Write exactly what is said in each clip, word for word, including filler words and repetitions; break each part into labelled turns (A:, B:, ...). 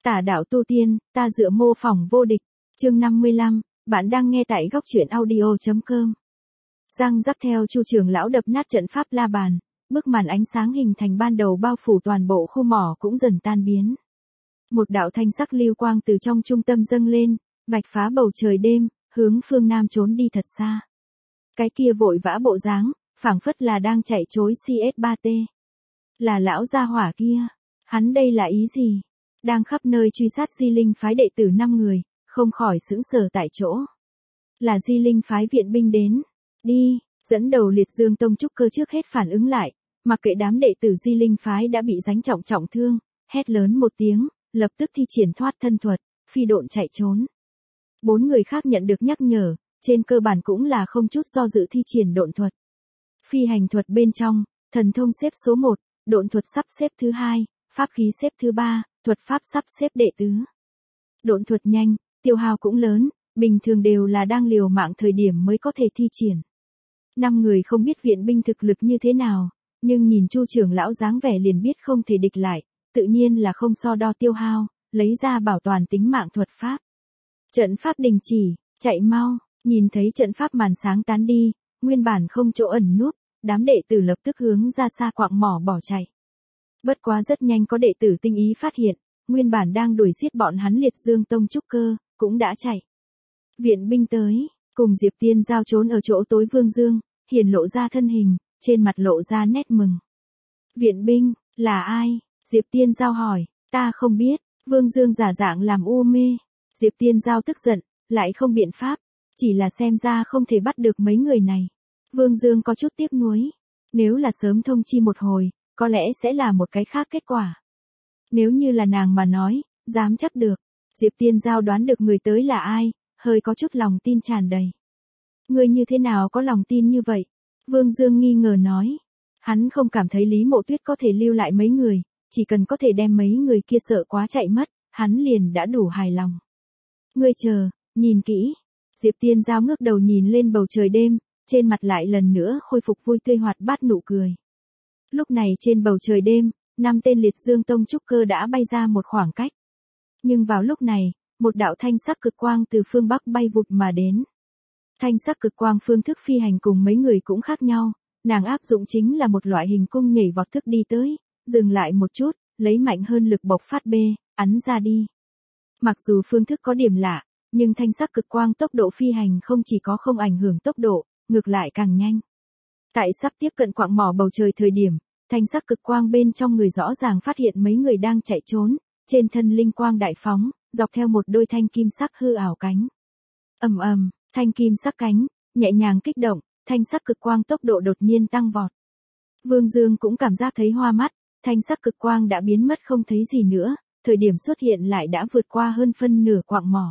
A: Tả đạo tu tiên, ta dựa mô phỏng vô địch. Chương năm mươi lăm, bạn đang nghe tại góc truyện audio.com. Răng rắc theo Chu trưởng lão đập nát trận pháp la bàn, bức màn ánh sáng hình thành ban đầu bao phủ toàn bộ khu mỏ cũng dần tan biến. Một đạo thanh sắc lưu quang từ trong trung tâm dâng lên, vạch phá bầu trời đêm, hướng phương nam trốn đi thật xa. Cái kia vội vã bộ dáng, phảng phất là đang chạy trối C S ba T. Là lão gia hỏa kia, hắn đây là ý gì? Đang khắp nơi truy sát Di Linh phái đệ tử năm người, không khỏi sững sờ tại chỗ. Là Di Linh phái viện binh đến. Đi, dẫn đầu Liệt Dương Tông trúc cơ trước hết phản ứng lại, mặc kệ đám đệ tử Di Linh phái đã bị đánh trọng trọng thương, hét lớn một tiếng, lập tức thi triển thoát thân thuật, phi độn chạy trốn. Bốn người khác nhận được nhắc nhở, trên cơ bản cũng là không chút do dự thi triển độn thuật. Phi hành thuật bên trong, thần thông xếp số một, độn thuật sắp xếp thứ hai, pháp khí xếp thứ ba, thuật pháp sắp xếp đệ tứ. Độn thuật nhanh, tiêu hao cũng lớn, bình thường đều là đang liều mạng thời điểm mới có thể thi triển. Năm người không biết viện binh thực lực như thế nào, nhưng nhìn Chu trưởng lão dáng vẻ liền biết không thể địch lại, tự nhiên là không so đo tiêu hao, lấy ra bảo toàn tính mạng thuật pháp. Trận pháp đình chỉ, chạy mau, nhìn thấy trận pháp màn sáng tán đi, nguyên bản không chỗ ẩn núp, đám đệ tử lập tức hướng ra xa quạng mỏ bỏ chạy. Bất quá rất nhanh có đệ tử tinh ý phát hiện, nguyên bản đang đuổi giết bọn hắn Liệt Dương Tông trúc cơ, cũng đã chạy. Viện binh tới, cùng Diệp Tiên Giao trốn ở chỗ tối Vương Dương, hiển lộ ra thân hình, trên mặt lộ ra nét mừng. Viện binh, là ai? Diệp Tiên Giao hỏi, ta không biết, Vương Dương giả dạng làm u mê. Diệp Tiên Giao tức giận, lại không biện pháp, chỉ là xem ra không thể bắt được mấy người này. Vương Dương có chút tiếc nuối, nếu là sớm thông chi một hồi, có lẽ sẽ là một cái khác kết quả. Nếu như là nàng mà nói, dám chắc được, Diệp Tiên Giao đoán được người tới là ai, hơi có chút lòng tin tràn đầy. Người như thế nào có lòng tin như vậy? Vương Dương nghi ngờ nói. Hắn không cảm thấy Lý Mộ Tuyết có thể lưu lại mấy người, chỉ cần có thể đem mấy người kia sợ quá chạy mất, hắn liền đã đủ hài lòng. Ngươi chờ, nhìn kỹ. Diệp Tiên Giao ngước đầu nhìn lên bầu trời đêm, trên mặt lại lần nữa khôi phục vui tươi hoạt bát nụ cười. Lúc này trên bầu trời đêm, năm tên Liệt Dương Tông trúc cơ đã bay ra một khoảng cách. Nhưng vào lúc này, một đạo thanh sắc cực quang từ phương Bắc bay vụt mà đến. Thanh sắc cực quang phương thức phi hành cùng mấy người cũng khác nhau, nàng áp dụng chính là một loại hình cung nhảy vọt thức đi tới, dừng lại một chút, lấy mạnh hơn lực bộc phát bê, ấn ra đi. Mặc dù phương thức có điểm lạ, nhưng thanh sắc cực quang tốc độ phi hành không chỉ có không ảnh hưởng tốc độ, ngược lại càng nhanh. Tại sắp tiếp cận quạng mỏ bầu trời thời điểm, thanh sắc cực quang bên trong người rõ ràng phát hiện mấy người đang chạy trốn, trên thân linh quang đại phóng, dọc theo một đôi thanh kim sắc hư ảo cánh. Ầm ầm, thanh kim sắc cánh, nhẹ nhàng kích động, thanh sắc cực quang tốc độ đột nhiên tăng vọt. Vương Dương cũng cảm giác thấy hoa mắt, thanh sắc cực quang đã biến mất không thấy gì nữa, thời điểm xuất hiện lại đã vượt qua hơn phân nửa quạng mỏ.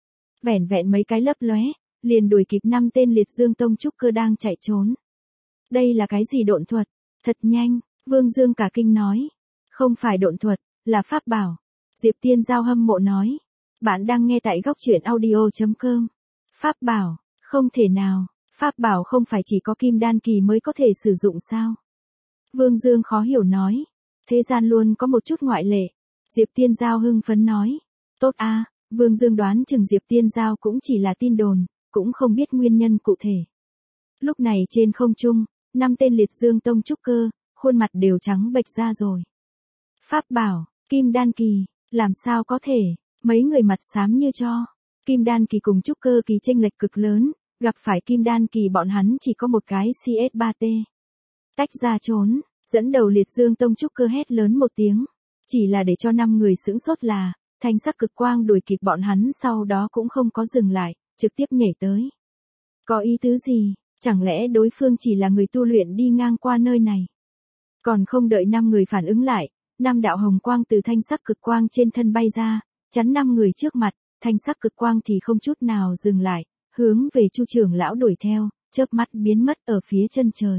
A: Vẻn vẹn mấy cái lấp lóe, liền đuổi kịp năm tên Liệt Dương Tông trúc cơ đang chạy trốn. Đây là cái gì độn thuật? Thật nhanh, Vương Dương cả kinh nói. Không phải độn thuật, là pháp bảo. Diệp Tiên Giao hâm mộ nói. Bạn đang nghe tại góc truyện audio.com. Pháp bảo, không thể nào, pháp bảo không phải chỉ có kim đan kỳ mới có thể sử dụng sao? Vương Dương khó hiểu nói. Thế gian luôn có một chút ngoại lệ. Diệp Tiên Giao hưng phấn nói. Tốt a, Vương Dương đoán chừng Diệp Tiên Giao cũng chỉ là tin đồn, cũng không biết nguyên nhân cụ thể. Lúc này trên không trung, năm tên Liệt Dương Tông trúc cơ, khuôn mặt đều trắng bệch ra rồi. Pháp bảo, kim đan kỳ, làm sao có thể, mấy người mặt xám như tro. Kim đan kỳ cùng trúc cơ kỳ chênh lệch cực lớn, gặp phải kim đan kỳ bọn hắn chỉ có một cái C S ba T. Tách ra trốn, dẫn đầu Liệt Dương Tông trúc cơ hét lớn một tiếng. Chỉ là để cho năm người sững sốt là, thanh sắc cực quang đuổi kịp bọn hắn sau đó cũng không có dừng lại, trực tiếp nhảy tới. Có ý tứ gì, chẳng lẽ đối phương chỉ là người tu luyện đi ngang qua nơi này? Còn không đợi năm người phản ứng lại, năm đạo hồng quang từ thanh sắc cực quang trên thân bay ra, chắn năm người trước mặt, thanh sắc cực quang thì không chút nào dừng lại, hướng về Chu trưởng lão đuổi theo, chớp mắt biến mất ở phía chân trời.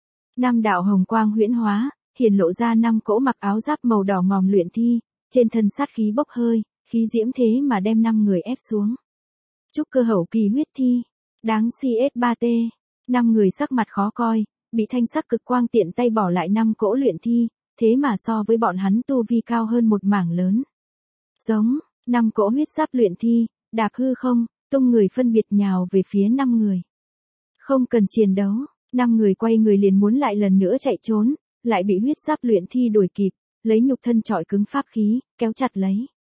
A: Năm đạo hồng quang huyễn hóa, hiển lộ ra năm cỗ mặc áo giáp màu đỏ ngòm luyện thi, trên thân sát khí bốc hơi, khí diễm thế mà đem năm người ép xuống. Trúc cơ hậu kỳ huyết thi, đáng C S ba T, năm người sắc mặt khó coi, bị thanh sắc cực quang tiện tay bỏ lại năm cỗ luyện thi, thế mà so với bọn hắn tu vi cao hơn một mảng lớn. Giống, năm cỗ huyết giáp luyện thi, đạp hư không, tung người phân biệt nhào về phía năm người. Không cần chiến đấu, năm người quay người liền muốn lại lần nữa chạy trốn, lại bị huyết giáp luyện thi đuổi kịp, lấy nhục thân trọi cứng pháp khí, kéo chặt lấy.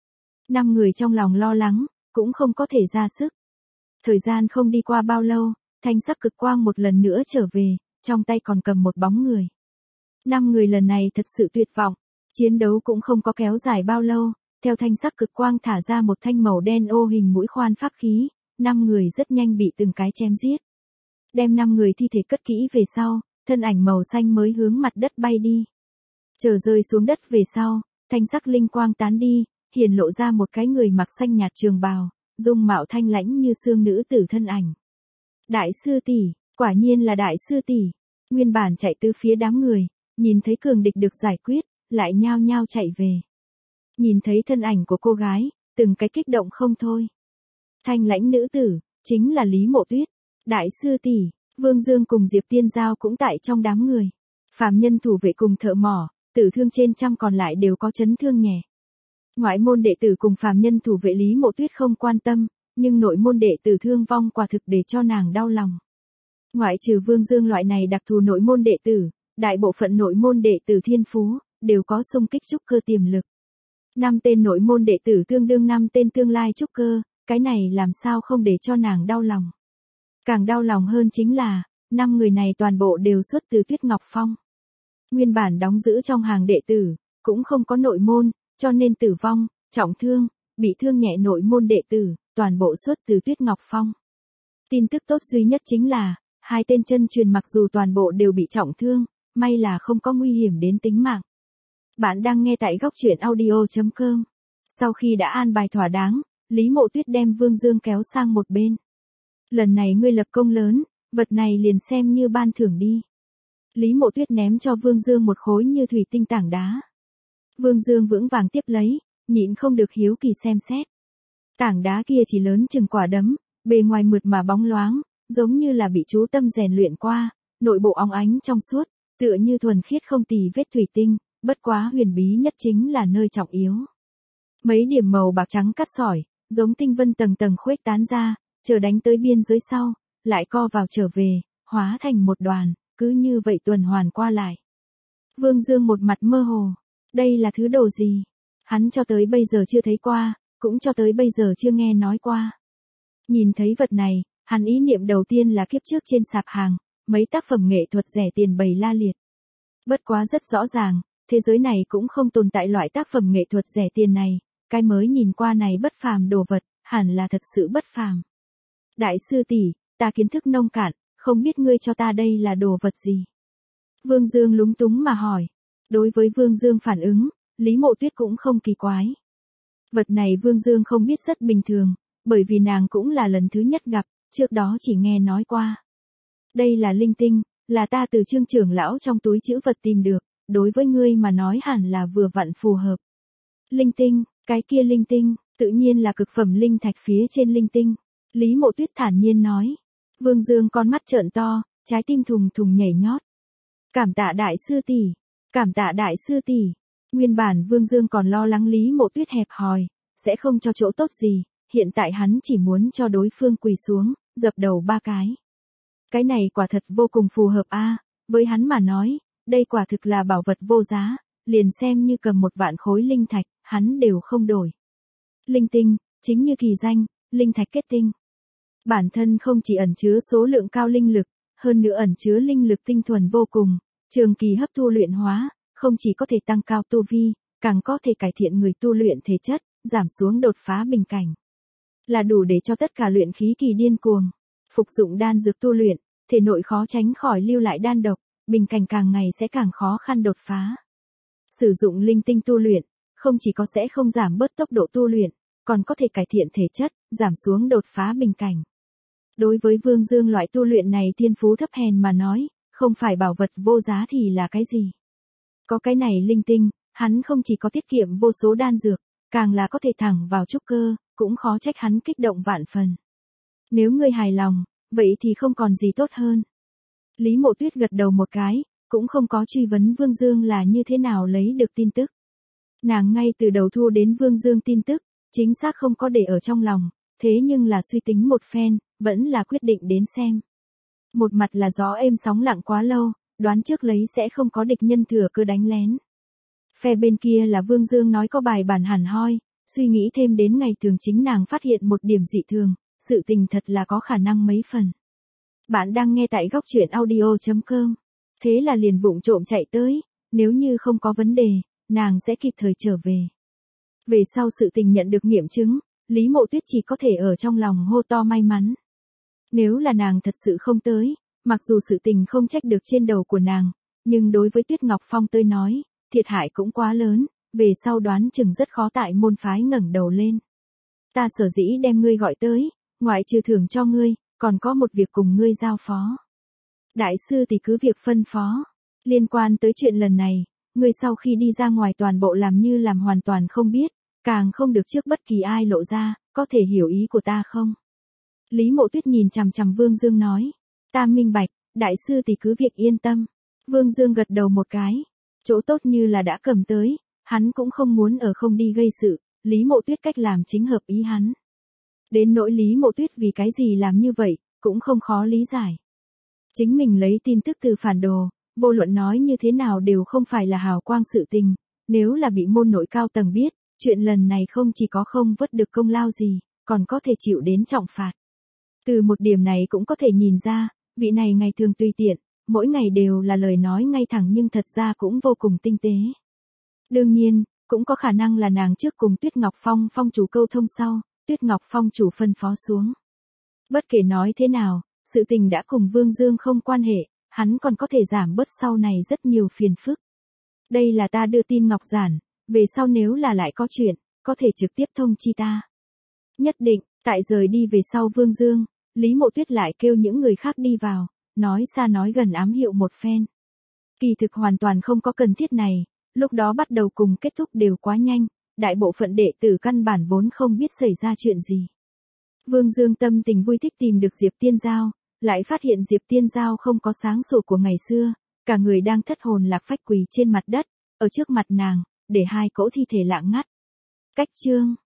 A: Năm người trong lòng lo lắng, cũng không có thể ra sức. Thời gian không đi qua bao lâu, thanh sắc cực quang một lần nữa trở về, trong tay còn cầm một bóng người. Năm người lần này thật sự tuyệt vọng, chiến đấu cũng không có kéo dài bao lâu, theo thanh sắc cực quang thả ra một thanh màu đen ô hình mũi khoan pháp khí, năm người rất nhanh bị từng cái chém giết. Đem năm người thi thể cất kỹ về sau, thân ảnh màu xanh mới hướng mặt đất bay đi. Chờ rơi xuống đất về sau, thanh sắc linh quang tán đi, hiển lộ ra một cái người mặc xanh nhạt trường bào, dung mạo thanh lãnh như xương nữ tử thân ảnh. Đại sư tỷ, quả nhiên là đại sư tỷ. Nguyên bản chạy tứ phía đám người, nhìn thấy cường địch được giải quyết, lại nhao nhao chạy về. Nhìn thấy thân ảnh của cô gái, từng cái kích động không thôi. Thanh lãnh nữ tử, chính là Lý Mộ Tuyết. Đại sư tỷ, Vương Dương cùng Diệp Tiên Giao cũng tại trong đám người. Phàm nhân thủ vệ cùng thợ mỏ, tử thương trên trăm còn lại đều có chấn thương nhẹ. Ngoại môn đệ tử cùng phàm nhân thủ vệ Lý Mộ Tuyết không quan tâm, nhưng nội môn đệ tử thương vong quả thực để cho nàng đau lòng. Ngoại trừ Vương Dương loại này đặc thù nội môn đệ tử, đại bộ phận nội môn đệ tử thiên phú, đều có xung kích trúc cơ tiềm lực. Năm tên nội môn đệ tử tương đương năm tên tương lai trúc cơ, cái này làm sao không để cho nàng đau lòng. Càng đau lòng hơn chính là, năm người này toàn bộ đều xuất từ Tuyết Ngọc Phong. Nguyên bản đóng giữ trong hàng đệ tử, cũng không có nội môn, cho nên tử vong, trọng thương, bị thương nhẹ nội môn đệ tử, toàn bộ xuất từ Tuyết Ngọc Phong. Tin tức tốt duy nhất chính là, hai tên chân truyền mặc dù toàn bộ đều bị trọng thương, may là không có nguy hiểm đến tính mạng. Bạn đang nghe tại góc truyện audio chấm com. Sau khi đã an bài thỏa đáng, Lý Mộ Tuyết đem Vương Dương kéo sang một bên. Lần này ngươi lập công lớn, vật này liền xem như ban thưởng đi. Lý Mộ Tuyết ném cho Vương Dương một khối như thủy tinh tảng đá. Vương Dương vững vàng tiếp lấy, nhịn không được hiếu kỳ xem xét. Tảng đá kia chỉ lớn chừng quả đấm, bề ngoài mượt mà bóng loáng, giống như là bị chú tâm rèn luyện qua, nội bộ óng ánh trong suốt, tựa như thuần khiết không tì vết thủy tinh, bất quá huyền bí nhất chính là nơi trọng yếu. Mấy điểm màu bạc trắng cắt sỏi, giống tinh vân tầng tầng khuếch tán ra, chờ đánh tới biên giới sau, lại co vào trở về, hóa thành một đoàn, cứ như vậy tuần hoàn qua lại. Vương Dương một mặt mơ hồ, đây là thứ đồ gì? Hắn cho tới bây giờ chưa thấy qua, cũng cho tới bây giờ chưa nghe nói qua. Nhìn thấy vật này, hắn ý niệm đầu tiên là kiếp trước trên sạp hàng, mấy tác phẩm nghệ thuật rẻ tiền bày la liệt. Bất quá rất rõ ràng, thế giới này cũng không tồn tại loại tác phẩm nghệ thuật rẻ tiền này, cái mới nhìn qua này bất phàm đồ vật, hẳn là thật sự bất phàm. Đại sư tỷ, ta kiến thức nông cạn, không biết ngươi cho ta đây là đồ vật gì? Vương Dương lúng túng mà hỏi. Đối với Vương Dương phản ứng, Lý Mộ Tuyết cũng không kỳ quái. Vật này Vương Dương không biết rất bình thường, bởi vì nàng cũng là lần thứ nhất gặp, trước đó chỉ nghe nói qua. Đây là linh tinh, là ta từ Trương trưởng lão trong túi trữ vật tìm được, đối với ngươi mà nói hẳn là vừa vặn phù hợp. Linh tinh, cái kia linh tinh, tự nhiên là cực phẩm linh thạch phía trên linh tinh. Lý Mộ Tuyết thản nhiên nói. Vương Dương con mắt trợn to, trái tim thùng thùng nhảy nhót. Cảm tạ đại sư tỷ, cảm tạ đại sư tỷ. Nguyên bản Vương Dương còn lo lắng Lý Mộ Tuyết hẹp hòi, sẽ không cho chỗ tốt gì, hiện tại hắn chỉ muốn cho đối phương quỳ xuống, dập đầu ba cái. Cái này quả thật vô cùng phù hợp a, với hắn mà nói, đây quả thực là bảo vật vô giá, liền xem như cầm một vạn khối linh thạch, hắn đều không đổi. Linh tinh, chính như kỳ danh, linh thạch kết tinh. Bản thân không chỉ ẩn chứa số lượng cao linh lực, hơn nữa ẩn chứa linh lực tinh thuần vô cùng, trường kỳ hấp thu luyện hóa, không chỉ có thể tăng cao tu vi, càng có thể cải thiện người tu luyện thể chất, giảm xuống đột phá bình cảnh. Là đủ để cho tất cả luyện khí kỳ điên cuồng. Phục dụng đan dược tu luyện, thể nội khó tránh khỏi lưu lại đan độc, bình cảnh càng ngày sẽ càng khó khăn đột phá. Sử dụng linh tinh tu luyện, không chỉ có sẽ không giảm bớt tốc độ tu luyện, còn có thể cải thiện thể chất, giảm xuống đột phá bình cảnh. Đối với Vương Dương loại tu luyện này thiên phú thấp hèn mà nói, không phải bảo vật vô giá thì là cái gì? Có cái này linh tinh, hắn không chỉ có tiết kiệm vô số đan dược, càng là có thể thẳng vào trúc cơ, cũng khó trách hắn kích động vạn phần. Nếu ngươi hài lòng, vậy thì không còn gì tốt hơn. Lý Mộ Tuyết gật đầu một cái, cũng không có truy vấn Vương Dương là như thế nào lấy được tin tức. Nàng ngay từ đầu thu đến Vương Dương tin tức, chính xác không có để ở trong lòng, thế nhưng là suy tính một phen, vẫn là quyết định đến xem. Một mặt là gió êm sóng lặng quá lâu, đoán trước lấy sẽ không có địch nhân thừa cơ đánh lén. Phe bên kia là Vương Dương nói có bài bản hẳn hoi, suy nghĩ thêm đến ngày thường chính nàng phát hiện một điểm dị thường, sự tình thật là có khả năng mấy phần. Bạn đang nghe tại góc truyện audio chấm com. Thế là liền vụng trộm chạy tới, nếu như không có vấn đề, nàng sẽ kịp thời trở về. Về sau sự tình nhận được nghiệm chứng, Lý Mộ Tuyết chỉ có thể ở trong lòng hô to may mắn. Nếu là nàng thật sự không tới, mặc dù sự tình không trách được trên đầu của nàng, nhưng đối với Tuyết Ngọc Phong tới nói, thiệt hại cũng quá lớn, về sau đoán chừng rất khó tại môn phái ngẩng đầu lên. Ta sở dĩ đem ngươi gọi tới, ngoại trừ thưởng cho ngươi, còn có một việc cùng ngươi giao phó. Đại sư thì cứ việc phân phó. Liên quan tới chuyện lần này, ngươi sau khi đi ra ngoài toàn bộ làm như làm hoàn toàn không biết, càng không được trước bất kỳ ai lộ ra, có thể hiểu ý của ta không? Lý Mộ Tuyết nhìn chằm chằm Vương Dương nói. Ta minh bạch, đại sư thì cứ việc yên tâm. Vương Dương gật đầu một cái. Chỗ tốt như là đã cầm tới, hắn cũng không muốn ở không đi gây sự, Lý Mộ Tuyết cách làm chính hợp ý hắn. Đến nỗi Lý Mộ Tuyết vì cái gì làm như vậy, cũng không khó lý giải. Chính mình lấy tin tức từ phản đồ, vô luận nói như thế nào đều không phải là hào quang sự tình, nếu là bị môn nội cao tầng biết, chuyện lần này không chỉ có không vớt được công lao gì, còn có thể chịu đến trọng phạt. Từ một điểm này cũng có thể nhìn ra, vị này ngày thường tùy tiện, mỗi ngày đều là lời nói ngay thẳng nhưng thật ra cũng vô cùng tinh tế. Đương nhiên, cũng có khả năng là nàng trước cùng Tuyết Ngọc Phong phong chủ câu thông sau, Tuyết Ngọc Phong chủ phân phó xuống. Bất kể nói thế nào, sự tình đã cùng Vương Dương không quan hệ, hắn còn có thể giảm bớt sau này rất nhiều phiền phức. Đây là ta đưa tin Ngọc Giản, về sau nếu là lại có chuyện, có thể trực tiếp thông chi ta. Nhất định, tại rời đi về sau Vương Dương, Lý Mộ Tuyết lại kêu những người khác đi vào, nói xa nói gần ám hiệu một phen. Kỳ thực hoàn toàn không có cần thiết này, lúc đó bắt đầu cùng kết thúc đều quá nhanh, đại bộ phận đệ tử căn bản vốn không biết xảy ra chuyện gì. Vương Dương tâm tình vui thích tìm được Diệp Tiên Giao, lại phát hiện Diệp Tiên Giao không có sáng sủa của ngày xưa, cả người đang thất hồn lạc phách quỳ trên mặt đất, ở trước mặt nàng, để hai cỗ thi thể lạng ngắt. Cách chương